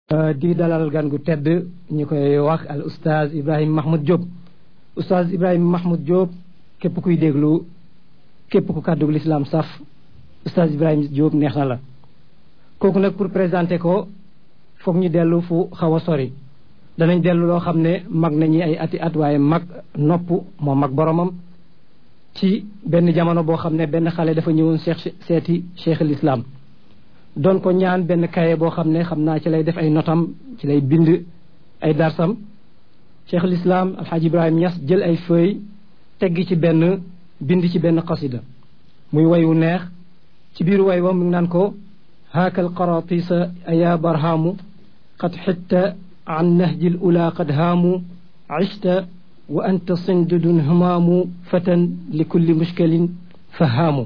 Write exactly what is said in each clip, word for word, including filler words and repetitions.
di dalal gan gu tedd ñu koy wax al oustaz Ibrahima Mahmoud Diop oustaz Ibrahima Mahmoud Diop képp kuy déglu képp ku kàddu l'islam saf oustaz Ibrahima Diop neex na la kooku nag pour présenter ko foog ñu dellu fu xaw a sori danañ dellu loo xam ne mag nañu ay ati at waaye mag nopp moo mag boromam ci benn jamono boo xam ne benn xale dafa ñëwoon cheikh seeti cheikh l'islam doon ko ñaan benn kaye boo xam ne xam naa ci lay def ay notam ci lay bind ay darsam cheikh l'islam alxaaji Ibrahima Niass jël ay feuille teggi ci benn bind ci benn qasida muy wayu neex ci biir way wa mu ngi naan ko haakal qaratisa aya barhamu qad xitta an nahji l ula qad haamu ishta wa anta sindudun humaamu fatan li kulli mushkilin fahaamu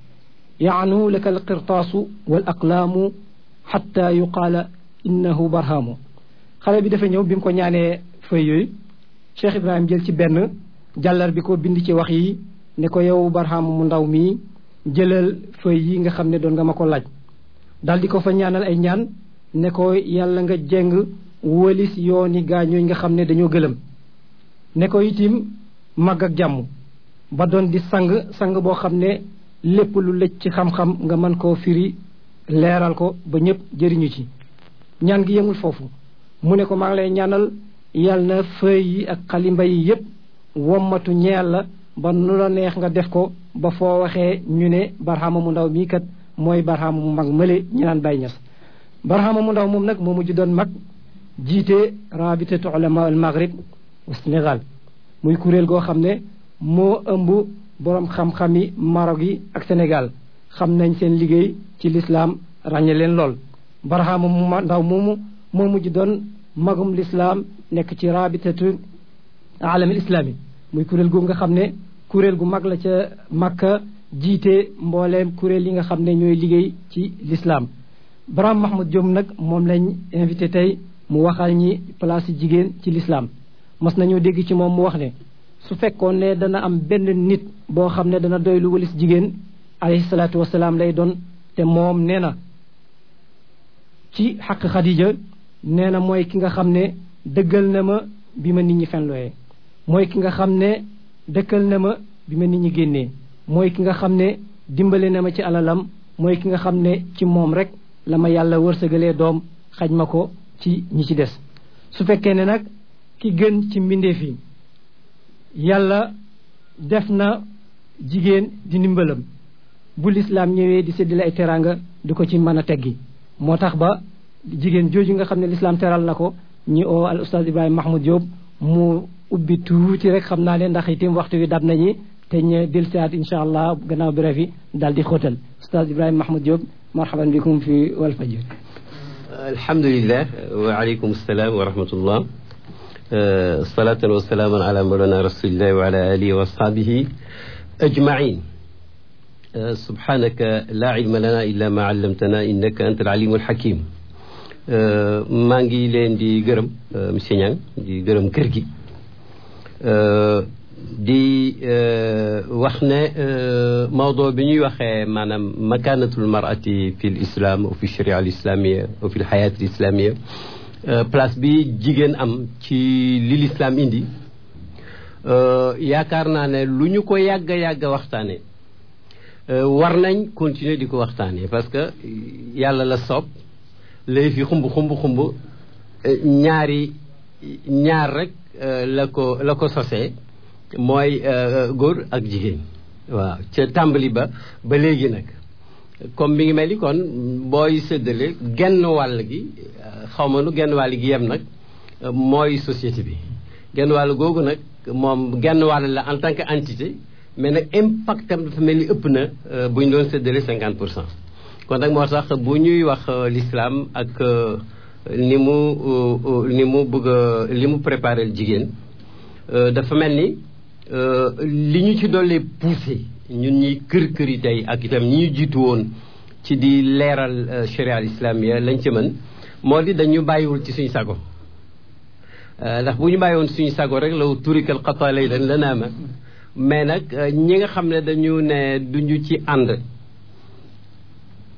yaanu laka alqirtaasu wal aqlaamu xatta yuqaala innahu barhaamu xale bi dafa ñëw bi mu ko ñaanee feuille yooyu Cheikh Ibrahima jël ci benn jàllar bi ko bind ci wax yi ne ko yow barhaamu mu ndaw mii jëlal feuille yi nga xam ne doon nga ma ko laaj daal di ko fa ñaanal ay ñaan ne ko yàlla nga jeng wëlis yooni gaañooñ nga xam ne dañoo gëlëm ne ko itim màgg ak jàmm ba doon di sang sang boo xam ne lépp lu lëj ci xam-xam nga mën koo firi leeral ko ba ñëpp jëriñu ci ñaan gi yemul foofu mu ne ko maa ngi lay ñaanal yal na feuille yi ak xalimba yi yëpp wommatu ñeel la ba nu la neex nga def ko ba foo waxee ñu ne barhama mu ndaw mii kat mooy barhama mu mag mële ñu naan Baye Niass barhama mu ndaw moom nag moo mujj doon mag jiite rabitatu ulama al maghrib wa Sénégal muy kuréel goo xam ne moo ëmb boroom xam-xami Maroc yi ak Sénégal xam nañ seen liggéey ci lislaam ràññe leen lool barhama mu ndaw moomu moo mujj doon magum lislaam nekk ci rabitatu alamil islami muy kuréel gu nga xam ne kuréel gu mag la ca Makka jiite mbooleem kuréel yi nga xam ne ñooy liggéey ci lislaam Barham Mahmoud Diop nag moom lañ invité tey mu waxal ñi place jigéen ci lislaam mas nañoo dégg ci moom mu wax ne su fekkoon ne dana am benn nit boo xam ne dana doy lu walis jigéen alayhi salaatu wasalaam lay doon te moom nee na ci xaq Xadija nee na mooy ki nga xam ne dëggal na ma bi ma nit ñi fenlooyee mooy ki nga xam ne dëkkal na ma bi ma nit ñi génnee mooy ki nga xam ne dimbale na ma ci alalam mooy ki nga xam ne ci moom rek la ma yàlla wërsëgalee doom xaj ma ko ci ñi ci des su fekkee ne nag ki gën ci mbindeef yi yàlla def na jigéen di ndimbalam bu lislaam ñëwee di séddale ay teraanga du ko ci mën a teggi moo tax ba jigéen jooju nga xam ne lislaam teral na ko ñi oo al oustaz Ibrahima Mahmoud Diop mu ubbi tuuti rek xam naa ne ndax itam waxtu wi dab nañi te ñu dellusiwaat incha allah gannaaw bref yi daal di xóotal oustaz Ibrahima Mahmoud Diop marhaban bikum fi Walfadjri. alhamdulilah wa aleykum salaam wa rahmatullah salatan wa salaaman ala mawlana rasulillahi wa ala alihi wa ashabihi ajmain subhanaka la ilma lana illa ma allamtana innaka anta alalimul hakim maa ngi leen di gërëm monsieur Niang di gërëm kër gi di wax ne mawdo bi ñuy waxee maanaam makanatul marati fi l islam wa fi sharia al islamia wa fi l hayat al islamia place bi jigéen am ci li l'islam indi yaakaar naa ne lu ñu ko yàgg a yàgg a waxtaane war nañ continuer di ko waxtaane parce que yàlla la soob lay fi xumb xumb xumb ñaari ñaar rek la ko la ko sosee mooy góor ak jigéen waaw ca tàmbali ba ba léegi nag comme mi ngi mel ni kon booy séddale genn wàll gi xaw ma nu genn wàll gi yem nag mooy société bi genn wàll googu nag moom genn wàll la en tant que entité mais nag impact am dafa mel ni ëpp na bu ñu doon séddale cinquante pour cent kon nag moo tax bu ñuy wax l'islam ak ni mu ni mu bëgg a li mu préparé jigéen dafa mel ni li ñu ci dollee poussé ñun ñi kër kër yi tey ak itam ñi ñu jiitu woon ci di leeral sharia al islamia lañ ci mën moo di dañu bàyyiwul ci suñu sago ndax bu ñu bàyyiwoon suñu sago rek law turikal xata lay lan la naama mais nag ñi nga xam ne dañu ne duñu ci ànd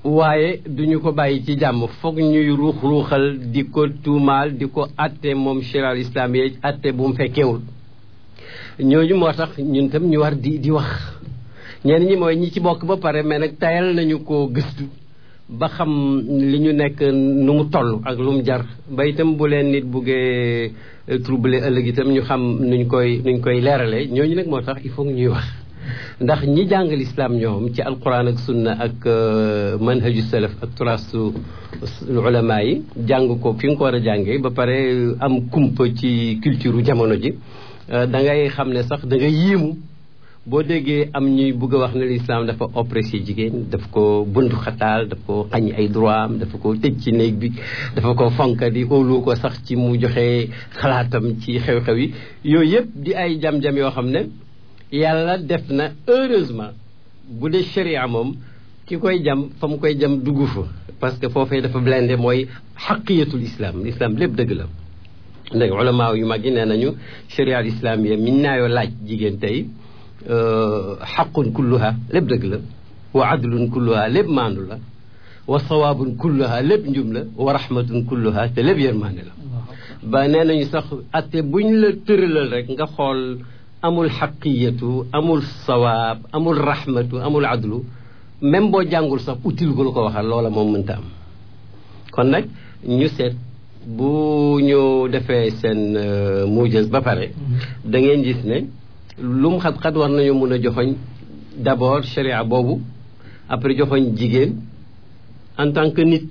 waaye duñu ko bàyyi ci jàmm foog ñuy ruux ruuxal di ko tuumaal di ko atte moom sharia al islam yi atte bu mu fekkeewul ñooñu moo tax ñun tam ñu war di di wax ñenn ñi mooy ñi ci bokk ba pare mais nag tayal nañu ko gëstu ba xam li ñu nekk nu mu toll ak lu mu jar ba itam bu leen nit buggee troubler ëllëg itam ñu xam nuñ koy nuñ koy leerale ñooñu nag moo tax il faut ñuy wax ndax ñi jàngal islam ñoom ci alquran ak sunna ak manhaju salaf ak turasu ulama yi jàng ko fi nga ko war a jàngee ba pare am kumpa ci culture jamono ji da ngay xam ne sax da ngay yéemu boo déggee am ñuy bëgg a wax ne l'islam dafa oppressé jigéen daf ko buntu xataal daf ko xañ ay droit am dafa ko tëj ci néeg bi dafa ko fonka di óolu ko sax ci mu joxe xalaatam ci xew-xew yi yooyu yëpp di ay jam-jam yoo xam ne yàlla def na heureusement bu dee sharia moom ki koy jam fa mu koy jam dugg fa parce que foofee dafa blindé mooy xaqiyatul islam l'islam lépp dëgg la ndax ulama yu mag yi nee nañu sharia al islam yi min naayoo laaj jigéen tey xaqun kulluha lépp dëgg la wa adlun kulluha lépp maandu la wa sawaabun kulluha lépp njum la wa rahmatun kulluha te lépp yërmaande la ba nee nañu sax atte buñ la tëralal rek nga xool amul xaqiyatu amul sawaab amul rahmatu amul adlu même boo jàngul sax utile ko lu ko waxal loola moom mënta am kon nag ñu seet bu ñu defee seen muujaz ba pare da ngeen gis ne lu mu xat-xat war nañu mun a joxoñ d'abord sharia boobu après joxoñ jigéen en tant que nit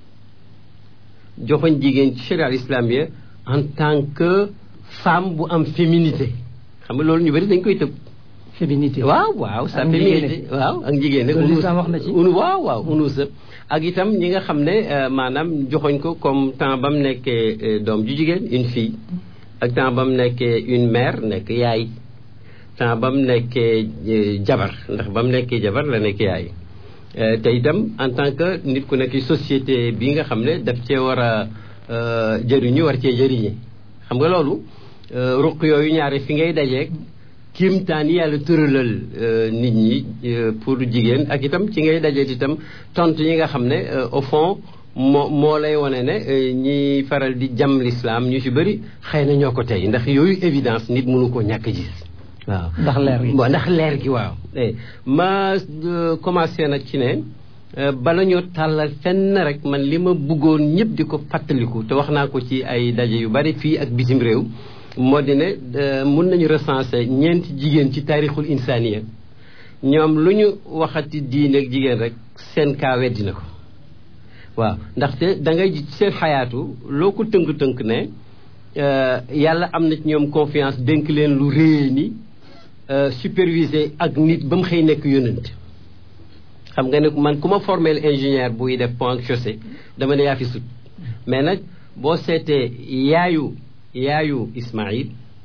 joxoñ jigéen ci sharia islamia en tant que femme bu am féminité xam nga loolu ñu bari dañ koy tëb féminité waaw waaw sa féminité waaw ak jigéen nag loolu wax na ci unu waaw waaw unusa ak itam ñi nga xam ne maanaam joxoñ ko comme temps ba mu nekkee doom ju jigéen une fille ak temps ba mu nekkee une mère nekk yaay temps ba mu nekkee jabar ndax ba mu nekkee jabar la nekk yaay te itam en tant que nit ku nekk société bi nga xam ne daf cee war a jëriñu war cee jëriñe xam nga loolu ruq yooyu ñaare fi ngay dajeeg kéemtaan yi yàlla tëralal nit ñi pour jigéen ak itam ci ngay dajeet itam tontu yi nga xam ne au fond moo moo lay wane ne ñi faral di jam l'islam ñu ci bëri xëy na ñoo ko tey ndax yooyu évidence nit mënu ko ñàkk gis waaw ndax leer gi ndax leer gi waaw ma commencé nag ci ne bala ñoo tàllal fenn rek man li ma bëggoon ñëpp di ko fàttaliku te wax naa ko ci ay daje yu bari fii ak bitim réew moo di ne mun nañu recenser ñeenti jigéen ci taarixul insaniya ñoom lu ñu waxati diine ak jigéen rek seen kaa weddi na ko waaw ndaxte da ngay seen xayaatu loo ko tënk-tënk ne yàlla am na ci ñoom confiance dénk leen lu réy ni superviser ak nit ba mu xëy nekk yónnante xam nga ne man ku ma formé ingénieur buy def pont ak chaussée dama ne yaa fi sut mais nag boo seetee yaayu yaayu Ismaïl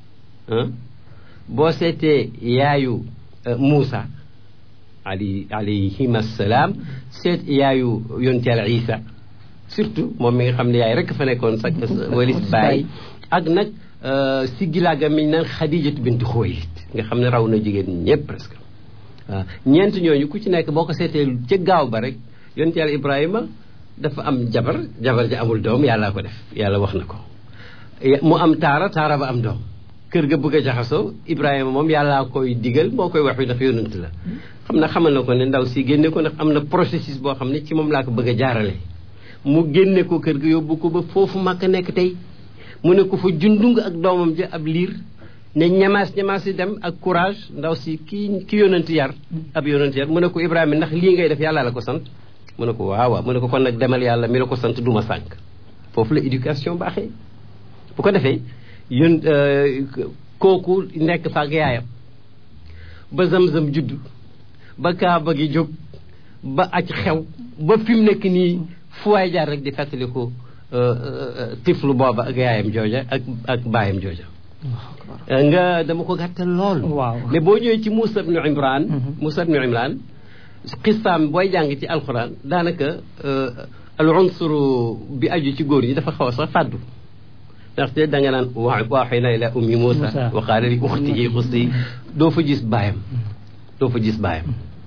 boo seetee yaayu Moussa ali alayhim assalaam seet yaayu yonent Yàlla Isa surtout moom mi nga xam ne yaay rek fa nekkoon sax walis baay ak nag si gilaaga miñ naan Xadijatu bintu Xuwaylid nga xam ne raw na jigéen ñëpp presque waaw ñeent ñooñu ku ci nekk boo ko seetee ca gaaw ba rek yonent Yàlla Ibrahima dafa am jabar jabar ja amul doom yàllaa ko def yàlla wax na ko mu am taara taara ba am doom kër ga bëgg a jaxasoo Ibrahima moom yàllaa koy digal moo koy wax yu ndax yonent la xam na xamal na ko ne ndaw si génne ko ndax am na processus boo xam ne ci moom laa ko bëgg a jaarale mu génne ko kër ga yóbbu ko ba foofu màkk nekk tey mu ne ko fa jundung ak doomam ja ab liir ne ñamaas ñamaas yi dem ak courage ndaw si ki ki yonent yar ab yonent yar mu ne ko Ibrahima ndax lii ngay def yàlla la ko sant mu ne ko waaw waaw mu ne ko kon nag demal yàlla mi la ko sant duma sànk foofu la éducation baaxee bu ko defee yón kooku nekk fa ak yaayam ba zam-zam juddu ba kaaba gi jóg ba aj xew ba fi mu nekk nii fu waay jaar rek di fàttaliku tiflu booba ak yaayam jooja ak ak baayam jooja nga dama ko gàttal lool mais boo ñëwee ci Muusa ibnu Imran Muusa ibnu Imran xistaam booy jàng ci alxuraan daanaka al unsuru bi aju ci góor ñi dafa xaw a sax fàddu ndaxte da nga naan wa waaxina ila ummi Muusa wa qaala li uxtihi qussi doo fa gis baayam doo fa gis baayam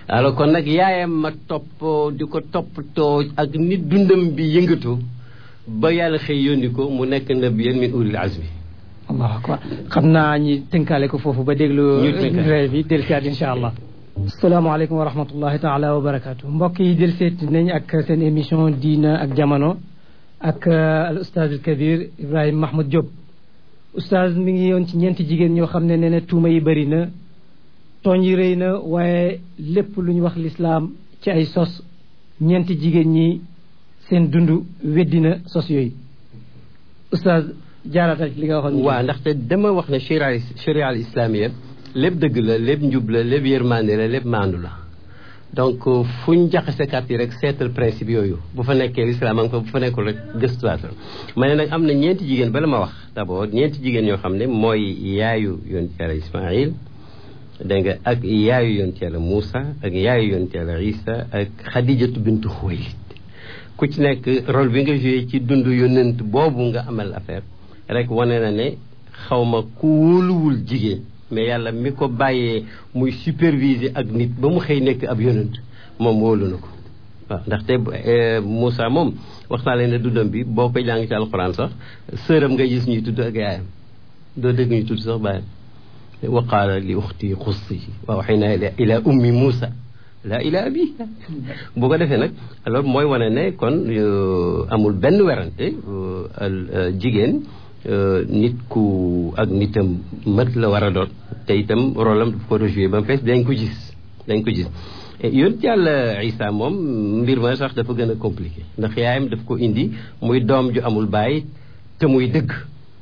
alors kon nag yaayam ma topp di ko toppatoo ak nit dundam bi yëngatu ba yàlla xëy yónni ko mu nekk nabiyyan min ulil azmi. allahu akbar xam naa ñi tënkaale ko foofu ba déglu réew bi dellusiwaat incha allah. asalaamaaleykum wa rahmatullahi taala wa barakaatu mbokk yi dellusiwaat nañ ak seen émission diina ak jamono ak al ustaaz al kabir Ibrahima Mahmoud Diop. ustaaz mi ngi yoon ci ñeenti jigéen ñoo xam ne nee na tuuma yi bëri na tooñ yi rëy na waaye lépp lu ñu wax lislaam ci ay sos ñeenti jigéen ñi seen dund weddi na sos yooyu ustaaz jaaratal li nga waxoon. waaw ndaxte dama wax ne sharia sharia al islamiya lépp dëgg la lépp njub la lépp yërmande la lépp maandu la donc fu ñu jaxase kàtt yi rek seetal principe yooyu bu fa nekkee lislaam am ko bu fa nekkul rek gëstuwaatal ma ne nag am na ñeenti jigéen bala ma wax d'abord ñeenti jigéen yoo xam ne mooy yaayu yonent Yàlla Ismaïl dégg nga ak yaayu yonent Yàlla Moussa ak yaayu yonent Yàlla Isa ak Xadijatu bintu Xuwaylid ku ci nekk rôle bi nga joué ci dund yonent boobu nga amal affaire rek wane na ne xaw ma ku wóoluwul jigéen mais yàlla mi ko bàyyee muy superviser ak nit ba mu xëy nekk ab yonent moom wóolu na ko waaw ndaxte Moussa moom wax naa leen ne dundam bi boo koy jàng ci alxuraan sax sëram nga gis ñuy tudd ak yaayam doo dégg ñuy tudd sax bàyyam wa qaala li uxti xussi wa waxaynaa ila ummi Moussa la ila abi bu ko defee nag alors mooy wane ne kon amul benn werante jigéen nit ku ak nitam mat la war a doon te itam rôle am daf ko rejoué ba mu fees dañ ko gis dañ ko gis yonent Yàlla Isa moom mbir ma sax dafa gën a compliqué ndax yaayam daf ko indi muy doom ju amul baay te muy dëgg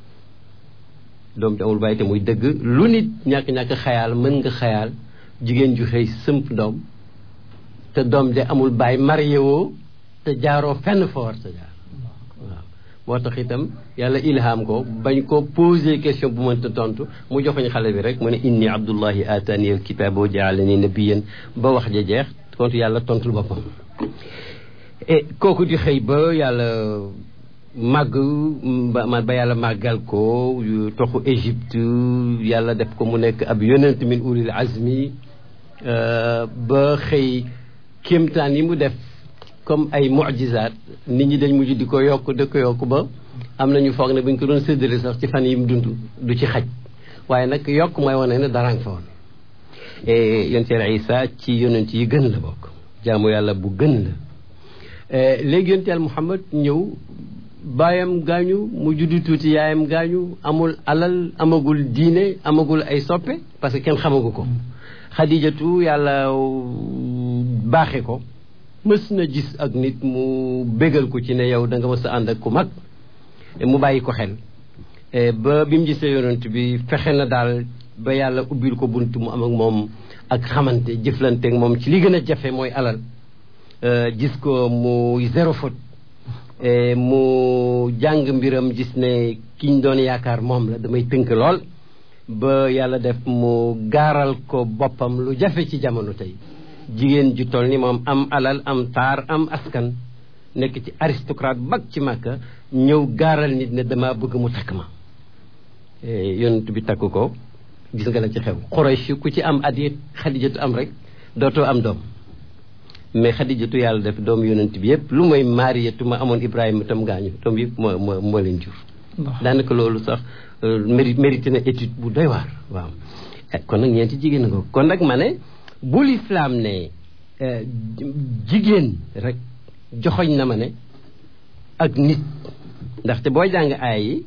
doom ju amul baay te muy dëgg lu nit ñàkk-ñàkk xayaal mën nga xayaal jigéen ju xëy sëmp doom te doom ja amul baay marié woo te jaaroo fenn fa war sa jaar moo tax itam yàlla ilham ko bañ ko posé question bu mënta tontu mu joxoñ xale bi rek mu ne inni abdullahi atani al kitaba wa jaalani nabiyan ba wax ja jeex kontu yàlla tontul boppam et kooku di xëy ba yàlla màgg ba ba yàlla màggal ko toxu Égypte yàlla def ko mu nekk ab yonent min ulil azmi ba xëy kéemtaan yi mu def comme ay mu'jizaat nit ñi dañ mujj di ko yokk di ko yokk ba am nañu foog ne bu ñu ko doon séddale sax ci fan yi mu dund du ci xaj waaye nag yokk mooy wane ne dara nga fa woon yonent Yàlla Isa ci yonent yi gën la bokk jaamu yàlla bu gën la léegi yonent Yàlla Muhammad ñëw baayam gaañu mu juddu tuuti yaayam gaañu amul alal amagul diine amagul ay soppe parce que kenn xamagu ko Xadijatu yàlla baaxe ko mës na gis ak nit mu bégal ko ci ne yow da nga mës a ànd ak ku mag mu bàyyi ko xel ba bi mu gisee yonent bi fexe na daal ba yàlla ubbil ko bunt mu am ak moom ak xamante jëflanteeg moom ci li gën a jafe mooy alal gis ko mu zéro faute mu jàng mbiram gis ne kiñ doon yaakaar moom la damay tënk lool ba yàlla def mu gaaral ko boppam lu jafe ci jamono tey jigéen ju toll ni moom am alal am taar am askan nekk ci aristocrate bag ci Makka ñëw gaaral nit ne dama bëgg mu takk ma yonent bi takk ko gis nga la ci xew Quraysh ku ci am at yi Xadijatu am rek dootoo am doom mais Xadijatu yàlla def doom yonent bi yëpp lu mooy Maariyatu ma amoon Ibrahima tam gaañu doom yëpp moo moo moo leen jur daanaka loolu sax mérité na étude bu doy waar waaw kon nag ñeenti jigéen nga kon nag ma ne bu lislaam ne jigéen rek joxoñ na ma ne ak nit ndaxte boo jàng aay yi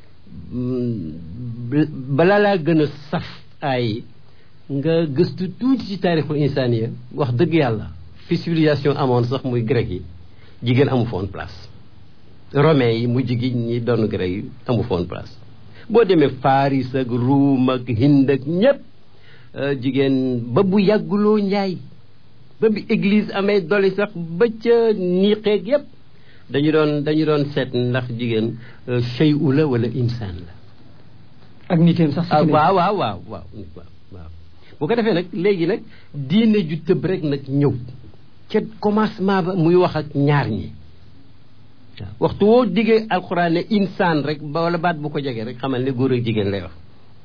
bala laa gën a saf aay yi nga gëstu tuuti ci taarixu insaniya wax dëgg yàlla fi civilisation amoon sax muy grec yi jigéen amu foon place romain yi mujj gi ñi doon grec yi amu foon place boo demee Faris ak Ruum ak Hind ak ñépp jigéen ba bu yàgguloo njaay ba bi église amee dolli sax ba ca niiqeeg yépp dañu doon dañu doon seet ndax jigéen shay'u la wala insaan la ak nitam sax waaw waaw waaw waaw waaw waaw bu ko defee nag léegi nag diine ju tëb rek nag ñëw ca commencement ba muy wax ak ñaar ñi waaw waxtu woo diggee alxuraan ne insaan rek ba wala baat bu ko jegee rek xamal ne góor ak jigéen lay wax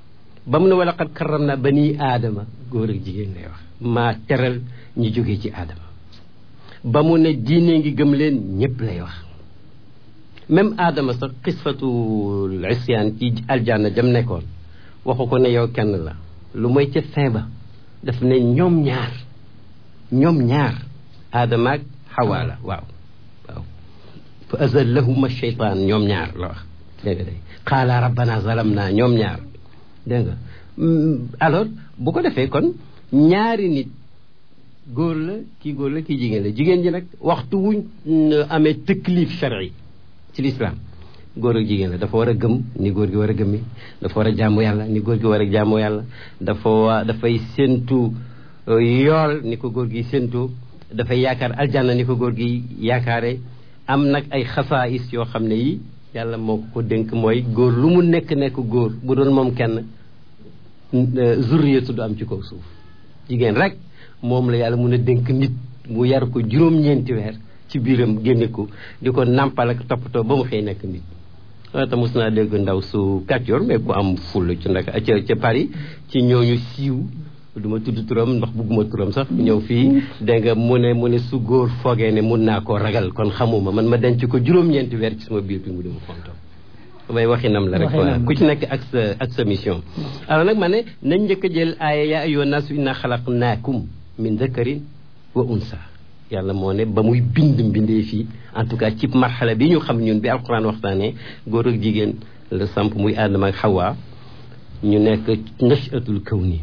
ba mu ne wala qad karram na bani aadama góor ak jigéen lay wax maa teral ñi jógee ci aadama ba mu ne diine ngi gëm leen ñëpp lay wax même aadama sax xisfatul isyaan ci aljanna jam nekkoon waxu ko ne yow kenn la lu mooy ca fin ba daf ne ñoom ñaar ñoom ñaar aadama ak xawaa la waaw waaw fa azallahuma cheytaan ñoom ñaar la wax dégg nga day qaala rabbana zalamna ñoom ñaar dégg nga alors bu ko defee kon ñaari nit góor la kii góor la kii jigéen la jigéen ji nag waxtu wuñ amee tëklif shar'i ci l'islam góor ak jigéen la dafa war a gëm ni góor gi war a gëmmi dafa war a jaamu yàlla ni góor gi war a jaamu yàlla dafa wa dafay séentu yool ni ko góor gi séentu dafay yaakaar aljanna ni ko góor gi yaakaare am nag ay xasaayis yoo xam ne yi yàlla moo ko dénk mooy góor lu mu nekk nekk góor bu doon moom kenn zurriyatu du am ci kaw suuf jigéen rek moom la yàlla mun a dénk nit mu yar ko juróom-ñeenti weer ci biiram génne ko di ko nàmpal ak toppatoo ba mu xëy nekk nit wala tam mos naa dégg ndaw su kàccoor mais ku am full ci ndaka ca ca Paris ci ñooñu siiw du ma tudd turam ndax bugguma turam sax ñëw fii dégg nga mu ne mu ne su góor foogee ne mun naa koo ragal kon xamuma man ma denc ko juróom-ñeenti weer ci sama biir bi mu dima fonto may waxinam la rek quoi ku ci nekk ak sa ak sa mission alors nag ma ne nañ njëkk a jël aaya yaa ayyuhan naasu inna xalaqnaakum min dakarin wa unsa yàlla moo ne ba muy bind mbindee fii en tout cas ci marxala bi ñu xam ñun bi alquran waxtaanee góor ak jigéen la samp muy aadama ak xawaa ñu nekk nashatul kawni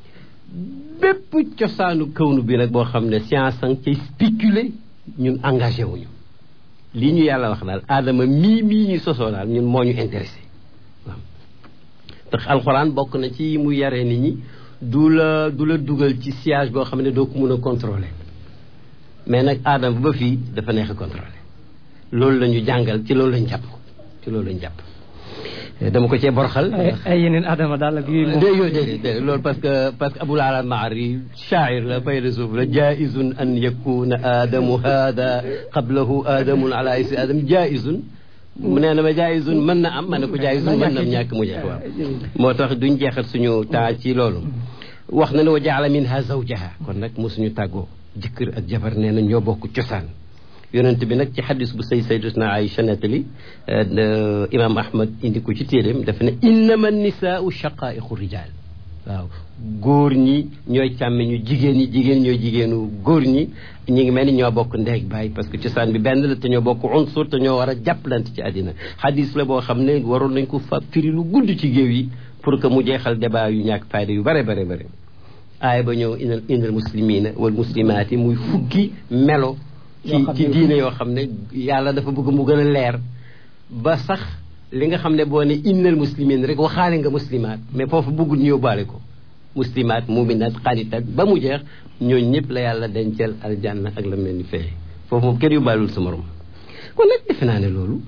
bépp cosaanu kawnu bi nag boo xam ne science ang cay spéculer ñun engagé wuñu lii ñu yàlla wax daal aadama mii mii ñu sosoo daal ñun moo ñu intéressé waaw tax alxuraan bokk na ci mu yaree nit ñi du la du la dugal ci siège boo xam ne doo ko mën a contrôler mais nag aadama ba fii dafa neex a contrôler loolu la ñu jàngal ci loolu lañ jàpp ci loolu lañ jàpp dama ko cee borxal ay yeneen adama daal ak yooyu dé yooyu déedéet déedéet loolu parce que parce que abul ala maari shaa'ir la fayda suuf la jaa'izun an yakuna aadamu haada qablahu aadamun ala isi aadam jaa'izun mu nee na ma jaa'izun mën na am ma ne ko jaa'izun mën na ñàkk mu jeex waaw moo tax duñ jeexat suñu temps ci loolu wax na ne wa jaala minha zawjaha kon nag mosuñu tàggoo jëkkër ak jabar nee na ñoo bokk cosaan yonent bi nag ci xadis bu say sayyidatuna Aïcha nettali imam ahmad indi ko ci téeréem dafa ne innama nisaau shaqaiqu rijal waaw góor ñi ñooy càmme ñu jigéen ñi jigéen ñooy jigéenu góor ñi ñi ngi mel ni ñoo bokk ndeeg baay parce que cosaan bi benn la te ñoo bokk unsur te ñoo war a jàppalante ci àddina xadis la boo xam ne waroon nañ ko fa firi lu gudd ci géew yi pour que mu jeexal débat yu ñàkk fayda yu bare bare bare aaya ba ñëw inal inal muslimina wal muslimaati muy fukki melo ci ci diine yoo xam ne yàlla dafa bëgg mu gën a leer ba sax li nga xam ne boo ne innal muslimin rek waxaale nga muslimaat mais foofu bëggul ñu yóbbaale ko muslimaat muminaat xaanitat ba mu jeex ñooñu ñëpp la yàlla dencal aljanna ak la mel ni fee foofu moom kenn yóbbaalul sa morom kon nag defe naa ne loolu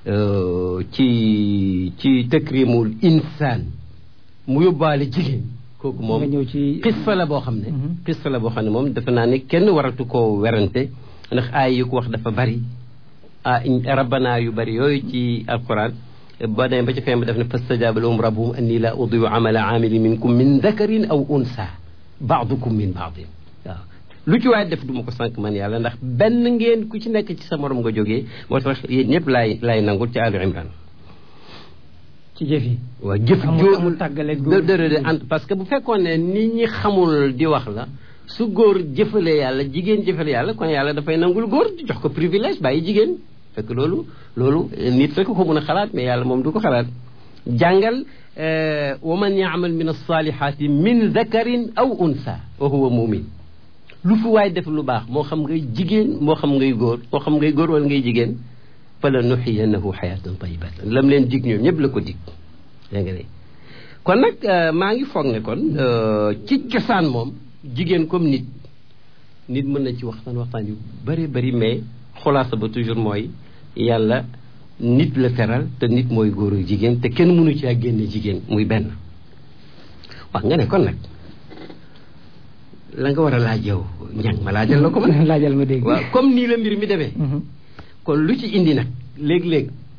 ci ci takrimul insaan mu yóbbaale jigéen kooku moom xissa la boo xam ne xissa la boo xam ne moom defe naa ne kenn waratu koo werante ndax aay yu ko wax dafa bari ah rabbana yu bari yooyu ci alquran ba demee ba ci fin ba def ne fastajaaba lahum rabbuhum anni la udiu amala amili minkum min dakarin aw unsa baadukum min baadin waaw lu ci waaye def du ma ko sànq man yàlla ndax benn ngeen ku ci nekk ci sa morom nga jógee moo tax yéen ñëpp laay laay nangul ci Alu Imran ci jëf yi waaw jëf joo amul tàggale parce que bu fekkoon ne nit ñi xamul di wax la su góor jëfalee yàlla jigéen jëfale yàlla kon yàlla dafay nangul góor jox ko privilège bàyyi jigéen fekk loolu loolu nit rek ko mën a xalaat mais yàlla moom du ko xalaat jàngal wa man yaamal min alsalihati min dakarin aw unsa wa huwa mumin lu fi waay def lu baax moo xam ngay jigéen moo xam ngay góor moo xam ngay góor wala ngay jigéen fa la nuxiyannahu xayatan tayibatan lam leen dig ñoom ñëpp la ko dig yaa nga ne kon nag maa ngi foog ne kon ci cosaan moom jigéen comme nit nit mën na ci waxtaan waxtaan yu bëri bëri mais xulaasa ba toujours mooy yàlla nit la teral te nit mooy góor ak jigéen te kenn mënu ci ak génne jigéen muy benn wax nga ne kon nag la nga war a laaj yow ñang ma laajal la ko man laajal ma dégg waaw comme nii la mbir mi demee kon lu ci indi nag léeg-léeg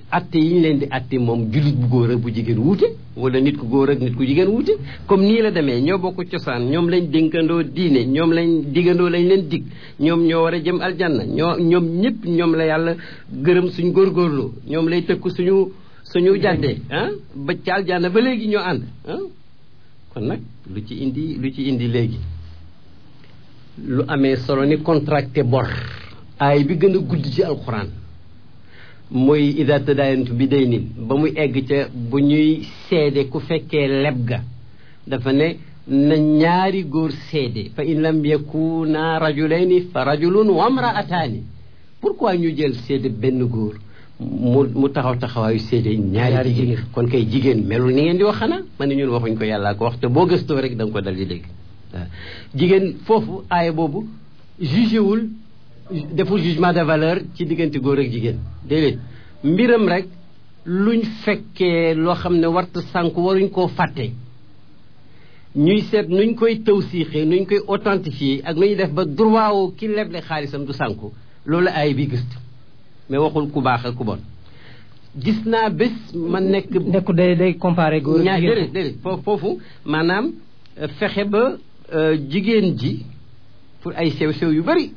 atte yi ñu leen di atte moom jullit bu góor ak bu jigéen wuute wala nit ku góor ak nit ku jigéen wuute comme nii la demee ñoo bokk cosaan ñoom lañ dénkandoo diine ñoom lañ digandoo lañ leen dig ñoom ñoo war a jëm aljanna ñoo ñoom ñëpp ñoom la yàlla gërëm suñ góorgóorlu ñoom lay tëkku suñu suñu jàddee ah ba ci aljanna ba léegi ñoo ànd ah kon nag lu ci indi lu ci indi léegi lu amee solo ni contracté bor aay bi gën a gudd ci alxuraan mooy ida tadaayantu bi daynin ba muy egg ca bu ñuy seede ku fekkee leb ga dafa ne na ñaari góor seede fa in lam yakuna rajulayni fa rajulun wa amraataani pourquoi ñu jël seede benn góor mu mu taxaw taxawaayu seede ñaari jigéen kon kay jigéen melul ni ngeen di wax xanaa ma ne ñun waxuñ ko yàllaa ko wax te boo gëstoo rek da nga ko dal di dégg waaw jigéen foofu aaya boobu jugé wul deful jugement de valeur ci diggante góor ak jigéen déedéet mbiram rek luñ fekkee loo xam ne warta sànku waruñ koo fàtte ñuy seet nuñ koy tawsiixee nuñ koy authentifier ak nu ñuy def ba droit wu ki leble xaalisam du sànku loolu aaya bi gëstu mais waxul ku baax ak ku bon gis naa bés ma nekk nekku day day comparé góor ñaar déedéet déedéet foofu foofu maanaam fexe ba jigéen ji pour ay sew sew yu bari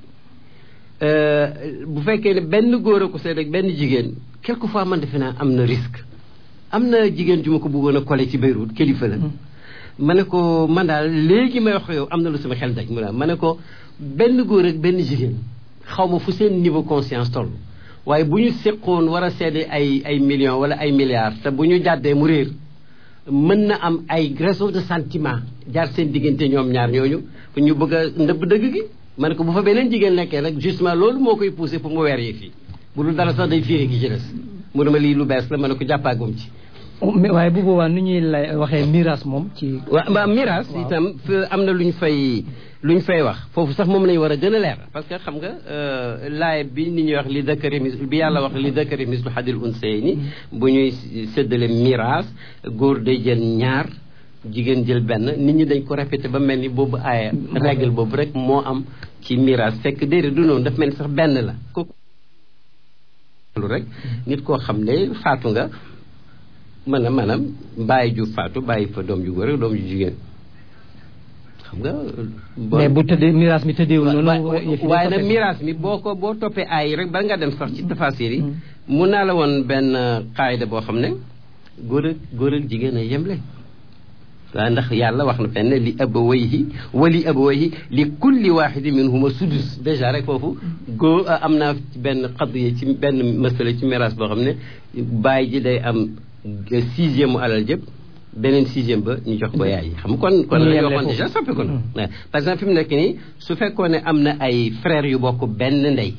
bu fekkee ne benn góor a ko seet rek benn jigéen quelquefois man defe naa am na risque am na jigéen ju ma ko bëggoon a collé ci Beyrouth kilifa la ma ne ko man daal léegi may wax yow am na lu sama xel daj mu daal ma ne ko benn góor ak benn jigéen xaw ma fu seen niveau conscience toll waaye bu ñu seqoon war a seede ay ay millions wala ay milliards te bu ñu jàddee mu réer mën na am ay raison de sentiment jaar seen diggante ñoom ñaar ñooñu fu ñu bëgg a ndëbb dëgg gi ma ne ko bu fa beneen jigéen nekkee rek justement loolu moo koy poussé pour mu weer yi fii bu dul dara sax day fiiri gi ci des mu ne ma lii lu bees la ma ne ko jàppaagum ci waaye bu boobaa nu ñuy lay waxee miraas moom ci waaw miraas itam am na lu ñu fay lu ñu fay wax foofu sax moom lañu war a gën a leer parce que xam nga laay bi ni ñuy wax li dakari mis bi yàlla wax li dakari mislu hadil unsayni bu ñuy séddale miraas góor day jël ñaar jigéen jël benn nit ñi dañ ko répété ba mel ni boobu aaya règle boobu rek moo am ci miraas fekk déedéet du noonu daf mel ni sax benn la kooku rek nit koo xam ne faatu nga mën a maanaam bàyyi ju faatu bàyyi fa doom ju góor ak doom ju jigéen xam nga. mais bu tëddee miraas mi tëddeewul noonu. waaye nag miraas mi boo ko boo toppee aay yi rek ba nga dem sax ci tafasir yi. mun naa la woon benn qaayida boo xam ne góor ak góor ak jigéen a yemle. waaw ndax yàlla wax na fenn li abawayhi wali abawayhi li kulli waaxidi minhuma sudus déjà rek foofu góor am naa benn qadiya ci benn masala ci miraas boo xam ne bàyyi ji day am sixième mu alal jëpp beneen sixième ba ñu jox ko yaay yi xam kon kon la yoo xam déjà soppi ko na par exemple fi mu nekk nii su fekkoon ne am na ay frères yu bokk benn ndey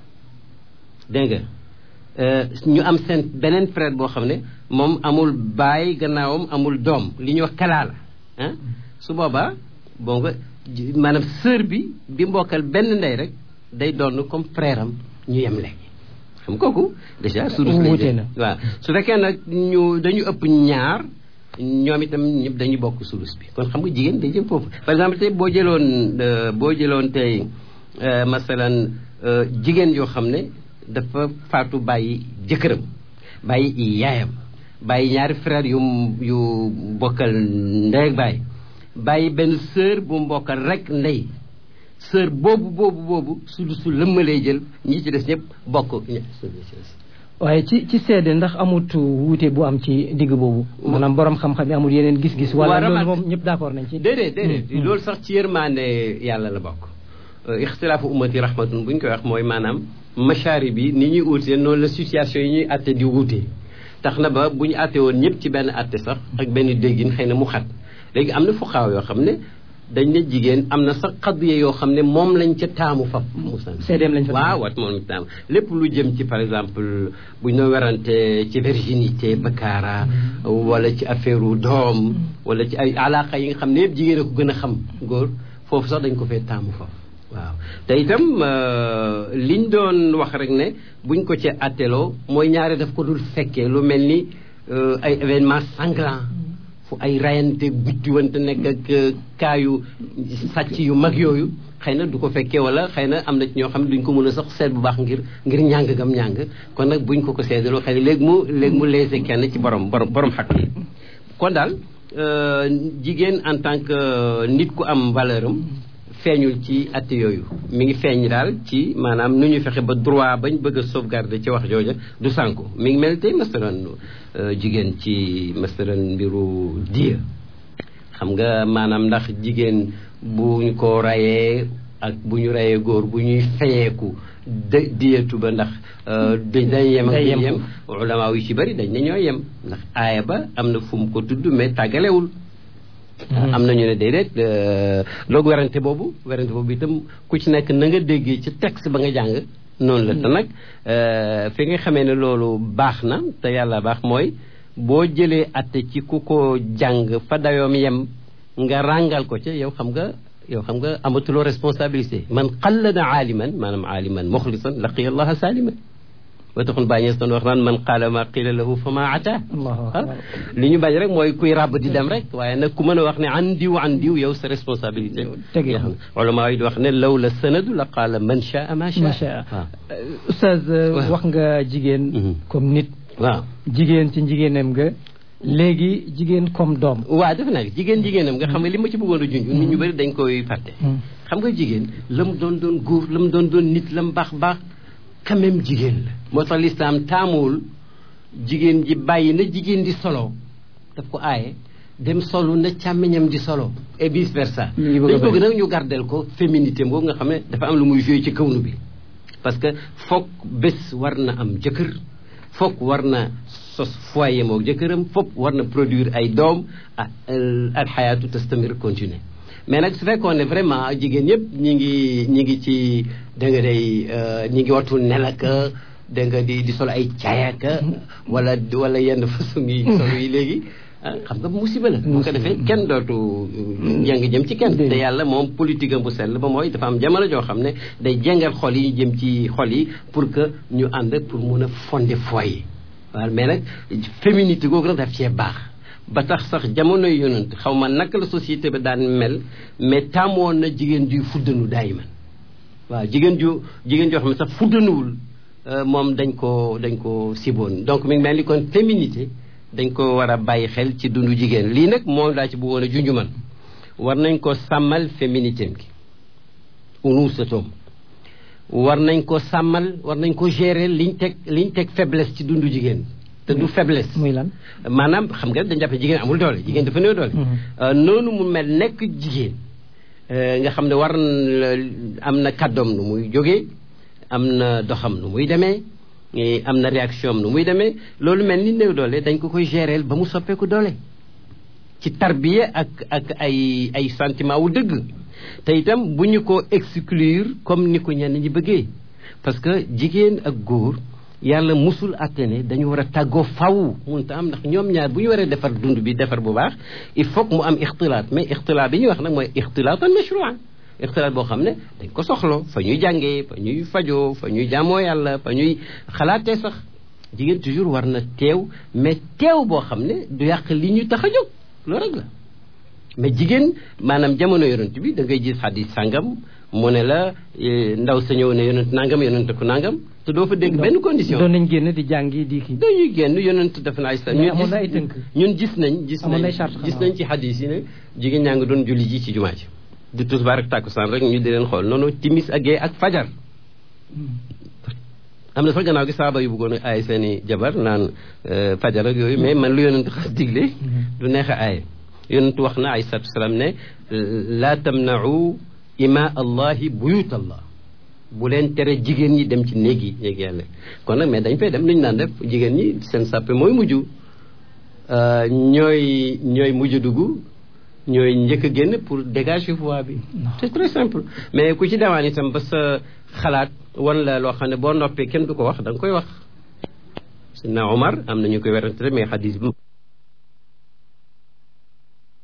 dégg nga ñu am seen beneen frère boo xam ne moom amul baay gannaawam amul doom li ñuy wax kalaa la ah su boobaa bon nga maanaam sœur bi bi mbokkal benn ndey rek day doon comme frère am ñu yem léegi xam kooku déjà surus lañ waaw su fekkee nag ñu dañu ëpp ñaar ñoom itam ñëpp dañuy bokk surus bi kon xam nga jigéen day jëm foofu par exemple tey boo jëloon boo jëloon tey masalan jigéen yoo xam ne dafa faatu bàyyi jëkkëram bàyyi yaayam bàyyi ñaari frère yu yu bokkal ndey ak bàyyi bàyyi benn sœur bu mbokkal rek ndey sœur boobu boobu boobu su su lëmmalee jël ñi ci des ñëpp bokk waaye ci ci seede ndax amut wuute bu am ci digg boobu maanaam borom xam-xam yi amul yeneen gis-gis wala loolu moom ñëpp d'accord nañ ci déedéet déedéet loolu sax ci yërmande yàlla la bokk ixtilaafu ummati rahmatun bu ñu koy wax mooy maanaam machaari bi ni ñuy uute noonu la situation yi ñuy atte di wuute tax na ba bu ñu atte woon ñëpp ci benn atte sax ak benn déggin xëy na mu xat léegi am na fuqaaw yoo xam ne dañ ne jigéen am na sax xaddiya yoo xam ne moom lañ ca taamu fab seedeem lañ fa waaw wat moom lañ ca taamu lépp lu jëm ci par exemple bu ñu werante ci virginité bakaara wala ci affaire u doom wala ci ay alaaka yi nga xam ne yëpp jigéen a ko gën a xam góor foofu sax dañ ko fee taamu fab waaw te itam liñ doon wax rek ne buñ ko ci atteloo mooy ñaare daf ko dul fekkee lu mel ni ay événement sanglant fu ay rayante guddiwante nekk ak kaayu sàcc yu mag yooyu xëy na du ko fekkee wala xëy na am na ci ñoo xam ne duñ ko mën a sax seet bu baax ngir ngir ñàng gam ñàng kon nag buñ ko ko seedaloo xëy na léegi mu léegi mu leese kenn ci borom borom borom xaq yi kon daal jigéen en tant que nit ku am valeur am feeñul ci atte yooyu mi ngi feeñ daal ci maanaam nu ñu fexe ba droit bañ bëgg a sauvegarder ci wax jooja du sànku mi ngi mel tey masalan jigéen ci masalan mbiru diya xam nga maanaam ndax jigéen bu ñu ko rayee ak bu ñu rayee góor bu ñuy fayeeku de diyatu ba ndax dañ dañ yem ak dañ yem ulama yu ci bëri dañ ne ñoo yem ndax aaya ba am na fu mu ko tudd mais tàggalewul am nañu ne déedéet loolu werante boobu werante boobu itam ku ci nekk na nga déggee ci texte ba nga jàng noonu la te nag fi nga xamee ne loolu baax na te yàlla baax mooy boo jëlee atte ci ku ko jàng fa dayoom yem nga ràngal ko ca yow xam nga yow xam nga amatuloo responsabilité man qallada aaliman maanaam aaliman muxlisan laqiya allaha saaliman ba taxul bàyyi ñees doon wax naan man qaala ma qila lahu fa ma ata li ñu bañ rek mooy kuy ràbb di dem rek waaye nag ku mën a wax ne an diw an diw yow sa responsabilité tege ulama yi di wax ne law la sanadu la qaala man shaa ma shaa oustaz wax nga jigéen comme nit waaw jigéen ci njigéenam nga léegi jigéen comme doom waaw defe naa jigéen jigéenam nga xam nga li ma ci bëggoon a junj nit ñu bëri dañ koy fàtte xam nga jigéen la mu doon doon góor la mu doon doon nit la mu baax baax quand même jigéen la moo tax lislaam taamuwul jigéen ji bàyyi na jigéen di solo daf ko aaye dem solo na càmmiñam di solo et vice versa dañ bëgg nag ñu gardel ko féminité boobu nga xam ne dafa am lu muy joué ci kawnu bi parce que foog bés war na am jëkkër foog war na sos foyer moog jëkkëram foog war na produire ay doom ah al xayaatu tastamir continuer mais nag su fekkoon ne vraiment jigéen ñëpp ñi ngi ñi ngi ci da nga day ñi ngi wattu nelaka da nga di di solo ay caayaka wala wala yenn façon yi solo yi léegi xam nga musiba la bu ko defee kenn dootu jeng jëm ci kenn te yàlla moom politique am bu sell ba mooy dafa am jamono joo xam ne day jengal xol yi jëm ci xol yi pour que ñu ànd pour mun a fonder foyer waaw mais nag féminité googu nag daf cee baax ba tax sax jamono yonent xaw ma naka la société ba daan mel mais tàmmoon na jigéen juy fuddanu daay man waaw jigéen ju jigéen joo xam ne sax fuddanuwul moom dañ ko dañ ko siboon donc mi ngi mel ni kon féminité dañ ko war a bàyyi xel ci dundu jigéen lii nag moom laa ci bëggoon a junju man war nañ ko sàmmal féminité gi unuusatoom war nañ ko sàmmal war nañ ko gérer liñ teg liñ teg faiblesse ci dundu jigéen te du faiblesse muy lan maanaam xam nga dañ jàppe jigéen amul doole jigéen dafa néew doole noonu mu mel nekk jigéen nga xam ne war am na kàddoom nu muy jógee am na doxam nu muy demee am na réaction am nu muy demee loolu mel ni néew doole dañ ko koy gérer ba mu soppeeku doole ci tarbiya ak ak ay ay sentiment wu dëgg te itam bu ñu ko exclure comme ni ko ñenn ñi bëggee parce que jigéen ak góor yàlla musul àtte ne dañu war a tàggoo faw munta am ndax ñoom ñaar bu ñu waree defar dund bi defar bu baax il faut que mu am ixtilaat mais ixtilaat bi ñuy wax nag mooy ixtilaatan mashruan ixtilaat boo xam ne dañ ko soxlo fa ñuy jàngee fa ñuy fajoo fa ñuy jaamoo yàlla fa ñuy xalaatee sax jigéen toujours war na teew mais teew boo xam ne du yàq li ñu tax a jóg loolu rek la mais jigéen maanaam jamono yonent bi da ngay gis xadis sàngam mu ne la ndaw sa ñëw ne yonent nangam yonent ko nangam te doo fa dégg benn condition doon nañ génn di jàngi di kii dañuy génn yonent def na ay sa ñun amoon na ay tënk ñun gis nañ gis nañ gis nañ ci xadis yi ne jigéen ñaa ngi doon julli ji ci jumaa ji di tisbaar ak tàkkusaan rek ñu di leen xool noonu timis ak gee ak fajar am na sax gannaaw gi saaba yu bëggoon a aay seen i jabar naan fajar ak yooyu mais man lu yonent xas digle du neex a aaye yonent wax na ay salaatu salaam ne laa tamna'u ima allahi buyut allah bu leen tere jigéen ñi dem ci néeg yi néeg yàlla kon nag mais dañ fay dem lu ñu naan def jigéen ñi seen sàppe mooy mujj ñooy ñooy mujj dugg ñooy njëkk a génn pour dégager voie bi c'est très simple mais ku ci dewaan itam ba sa xalaat wan la loo xam ne boo noppee kenn du ko wax da nga koy wax Seydina Omar am na ñu koy werante mais xadis bi